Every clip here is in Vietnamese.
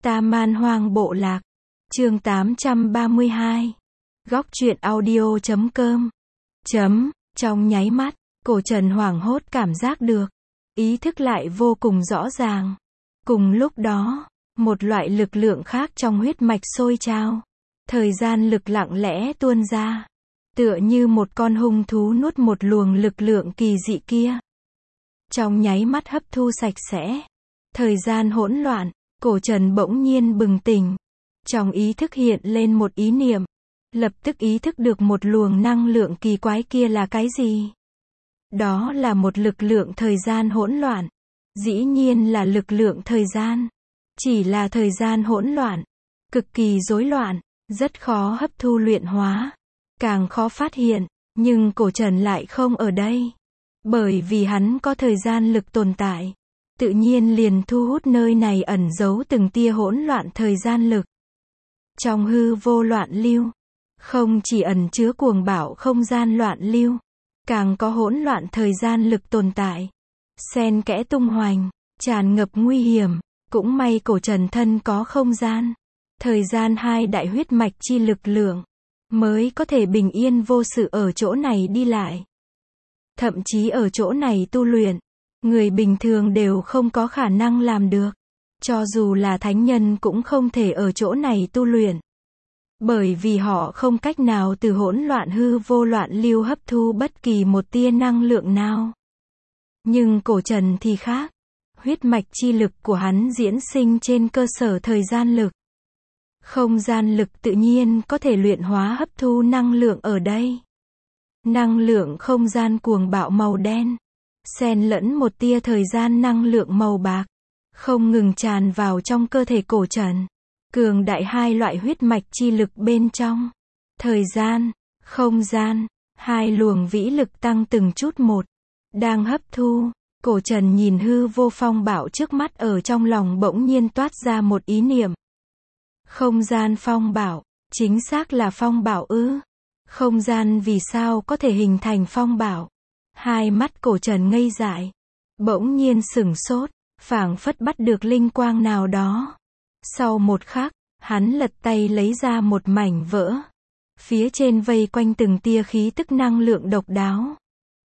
Ta Man Hoang Bộ Lạc. Chương 832. Góc truyện audio.com. Trong nháy mắt, cổ Trần hoảng hốt cảm giác được. Ý thức lại vô cùng rõ ràng. Cùng lúc đó, một loại lực lượng khác trong huyết mạch sôi trào. Thời gian lực lặng lẽ tuôn ra. Tựa như một con hung thú nuốt một luồng lực lượng kỳ dị kia. Trong nháy mắt hấp thu sạch sẽ. Thời gian hỗn loạn, cổ Trần bỗng nhiên bừng tỉnh. Trong ý thức hiện lên một ý niệm. Lập tức ý thức được một luồng năng lượng kỳ quái kia là cái gì. Đó là một lực lượng thời gian hỗn loạn. Dĩ nhiên là lực lượng thời gian. Chỉ là thời gian hỗn loạn. Cực kỳ rối loạn. Rất khó hấp thu luyện hóa. Càng khó phát hiện. Nhưng cổ Trần lại không ở đây. Bởi vì hắn có thời gian lực tồn tại. Tự nhiên liền thu hút nơi này ẩn giấu từng tia hỗn loạn thời gian lực. Trong hư vô loạn lưu. Không chỉ ẩn chứa cuồng bạo không gian loạn lưu. Càng có hỗn loạn thời gian lực tồn tại. Xen kẽ tung hoành. Tràn ngập nguy hiểm. Cũng may cổ Trần thân có không gian. Thời gian hai đại huyết mạch chi lực lượng. Mới có thể bình yên vô sự ở chỗ này đi lại. Thậm chí ở chỗ này tu luyện. Người bình thường đều không có khả năng làm được. Cho dù là thánh nhân cũng không thể ở chỗ này tu luyện. Bởi vì họ không cách nào từ hỗn loạn hư vô loạn lưu hấp thu bất kỳ một tia năng lượng nào. Nhưng cổ Trần thì khác. Huyết mạch chi lực của hắn diễn sinh trên cơ sở thời gian lực. Không gian lực tự nhiên có thể luyện hóa hấp thu năng lượng ở đây. Năng lượng không gian cuồng bạo màu đen. Xen lẫn một tia thời gian năng lượng màu bạc. Không ngừng tràn vào trong cơ thể cổ Trần. Cường đại hai loại huyết mạch chi lực bên trong. Thời gian, không gian, hai luồng vĩ lực tăng từng chút một. Đang hấp thu, cổ Trần nhìn hư vô phong bạo trước mắt ở trong lòng bỗng nhiên toát ra một ý niệm. Không gian phong bạo, chính xác là phong bạo ư? Không gian vì sao có thể hình thành phong bạo? Hai mắt cổ Trần ngây dại. Bỗng nhiên sửng sốt, phảng phất bắt được linh quang nào đó. Sau một khắc, hắn lật tay lấy ra một mảnh vỡ. Phía trên vây quanh từng tia khí tức năng lượng độc đáo.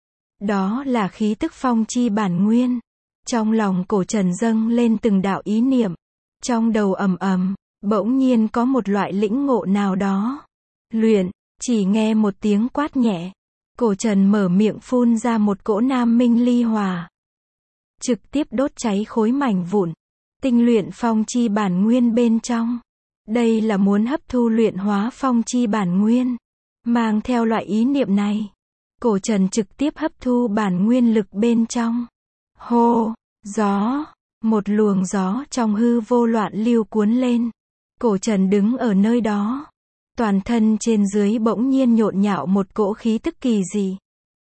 Đó là khí tức phong chi bản nguyên. Trong lòng cổ Trần dâng lên từng đạo ý niệm. Trong đầu ầm ầm, bỗng nhiên có một loại lĩnh ngộ nào đó. Luyện, chỉ nghe một tiếng quát nhẹ. Cổ Trần mở miệng phun ra một cỗ nam minh ly hòa. Trực tiếp đốt cháy khối mảnh vụn. Tinh luyện phong chi bản nguyên bên trong. Đây là muốn hấp thu luyện hóa phong chi bản nguyên. Mang theo loại ý niệm này. Cổ Trần trực tiếp hấp thu bản nguyên lực bên trong. Hô, gió. Một luồng gió trong hư vô loạn lưu cuốn lên. Cổ Trần đứng ở nơi đó. Toàn thân trên dưới bỗng nhiên nhộn nhạo một cỗ khí tức kỳ dị.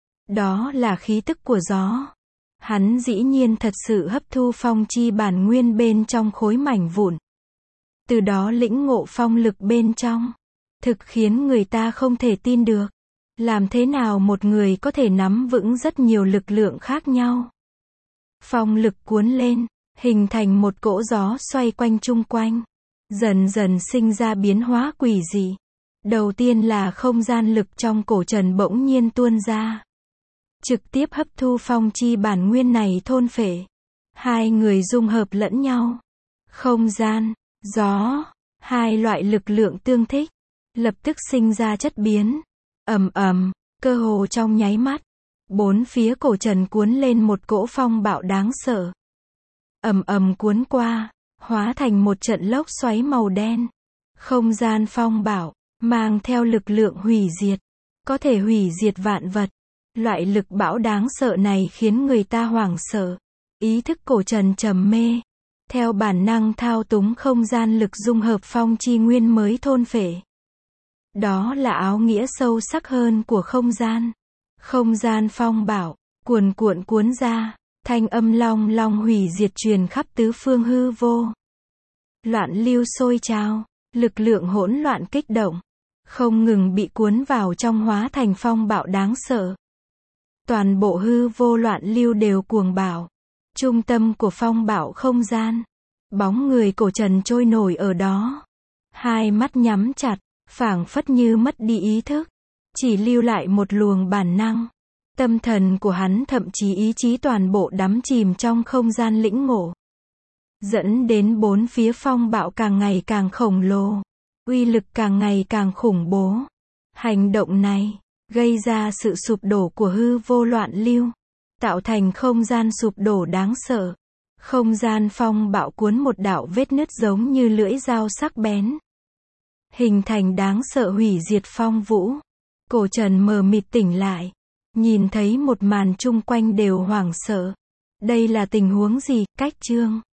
Đó là khí tức của gió. Hắn dĩ nhiên thật sự hấp thu phong chi bản nguyên bên trong khối mảnh vụn. Từ đó lĩnh ngộ phong lực bên trong. Thực khiến người ta không thể tin được. Làm thế nào một người có thể nắm vững rất nhiều lực lượng khác nhau. Phong lực cuốn lên, hình thành một cỗ gió xoay quanh chung quanh. Dần dần sinh ra biến hóa quỷ dị. Đầu tiên là không gian lực trong cổ Trần bỗng nhiên tuôn ra. Trực tiếp hấp thu phong chi bản nguyên này thôn phệ. Hai người dung hợp lẫn nhau. Không gian, gió, hai loại lực lượng tương thích. Lập tức sinh ra chất biến. Ầm ầm, cơ hồ trong nháy mắt. Bốn phía cổ Trần cuốn lên một cỗ phong bạo đáng sợ. Ầm ầm cuốn qua, hóa thành một trận lốc xoáy màu đen. Không gian phong bạo, mang theo lực lượng hủy diệt. Có thể hủy diệt vạn vật. Loại lực bão đáng sợ này khiến người ta hoảng sợ. Ý thức cổ Trần trầm mê. Theo bản năng thao túng không gian lực dung hợp phong chi nguyên mới thôn phệ. Đó là áo nghĩa sâu sắc hơn của không gian. Không gian phong bạo, cuồn cuộn cuốn ra. Thanh âm long long hủy diệt truyền khắp tứ phương hư vô. Loạn lưu sôi trào. Lực lượng hỗn loạn kích động. Không ngừng bị cuốn vào trong hóa thành phong bạo đáng sợ. Toàn bộ hư vô loạn lưu đều cuồng bạo. Trung tâm của phong bạo không gian. Bóng người cổ Trần trôi nổi ở đó. Hai mắt nhắm chặt, phảng phất như mất đi ý thức. Chỉ lưu lại một luồng bản năng. Tâm thần của hắn thậm chí ý chí toàn bộ đắm chìm trong không gian lĩnh ngộ. Dẫn đến bốn phía phong bạo càng ngày càng khổng lồ. Uy lực càng ngày càng khủng bố. Hành động này, gây ra sự sụp đổ của hư vô loạn lưu. Tạo thành không gian sụp đổ đáng sợ. Không gian phong bạo cuốn một đạo vết nứt giống như lưỡi dao sắc bén. Hình thành đáng sợ hủy diệt phong vũ. Cổ Trần mờ mịt tỉnh lại. Nhìn thấy một màn chung quanh đều hoảng sợ. Đây là tình huống gì? Cách chương